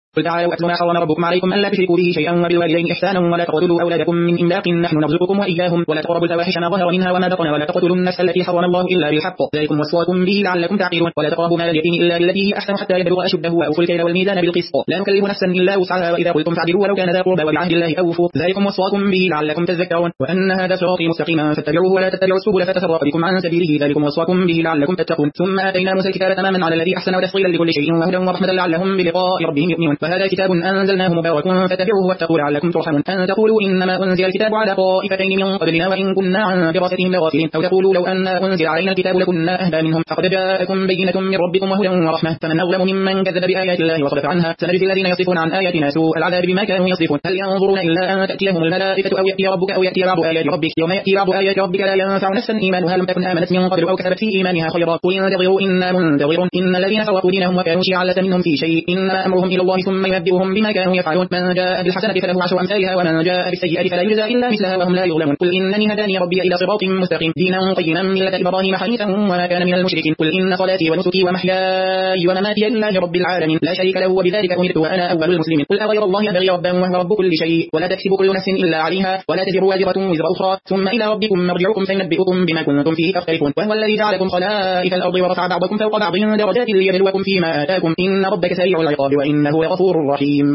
قل تعالوا أتل ما حرم ربكم عليكم ألا تشركوا به شيئا وبالوالدين إحسانا ولا تقتلوا أولادكم من إملاق نحن نرزقكم وإياهم ولا تقربوا الفواحش ما ظهر منها وما بطن ولا تقتلوا النفس التي حرم الله إلا بالحق ذلكم وصاكم به لعلكم تعقلون ولا تقربوا مال اليتيم إلا بالتي هي أحسن حتى يبلغ أشده وأوفوا الكيل والميزان بالقسط لا نكلف نفسا إلا وسعها وإذا قلتم فاعدلوا ولو كان ذا قربى وبعهد الله أوفوا ذلكم وصاكم به لعلكم تذكرون وأن هذا صراطي مستقيما فاتبعوه ولا تتبعوا السبل فتفرق بكم عن سبيله ذلكم وصاكم به لعلكم تتقون ثم آتينا موسى الكتاب تماما على الذي أحسن وتفصيلا لكل شيء وهدى ورحمة لعلهم بلقاء ربهم يؤمنون وهذا كتاب أنزلناه مبارك فاتبعوه واتقوا لعلكم ترحمون أن تقولوا إنما أنزل الكتاب على طائفتين من قبلنا وإن كنا عن دراستهم لغافلين أو تقولوا لو أن أنزل علينا الكتاب لكنا أهدى منهم فقد جاءكم بينة من ربكم وهدى ورحمة فمن أظلم ممن كذب بآيات الله وصدف عنها سنجزي الذين يصفون عن آياتنا سوء العذاب بما كانوا يصفون هل ينظرون إلا أن تأتيهم الملائكة أو يأتي ربك أو يأتي بعض آيات ربك يوم يأتي بعض آيات ربك لا ينفع نفسا إيمانها لم تكن آمنت من قبل أو كسبت في إيمانها خيرا قل انتظروا إنا منتظرون إن الذين فرقوا دينهم وكانوا شيعا لست منهم في شيء إنما أمرهم إلى الله ثم ينبئهم بما كانوا يفعلون من جاء بالحسنة فله عشر أمثالها ومن جاء بالسيئة فلا يجزى إلا مثلها وهم لا يظلمون قل إنني هداني ربي إلى صراط مستقيم دينا قيما ملة إبراهيم حنيفا وما كان من المشركين قل إن صلاتي ونسكي ومحياي ومماتي لله رب العالمين لا شريك له وبذلك أمرت وأنا أول المسلمين قل أغير الله أبغي ربا وهو رب كل شيء ولا تكسب كل نفس إلا عليها ولا تزر وازرة وزر أخرى ثم إلى ربكم مرجعكم فينبئكم بما كنتم فيه تختلفون وهو الذي جعلكم خلائف الأرض ورفع بعضكم فوق بعض درجات ليبلوكم فيما آتاكم إن ربك سريع العقاب وإنه لغفور رحيم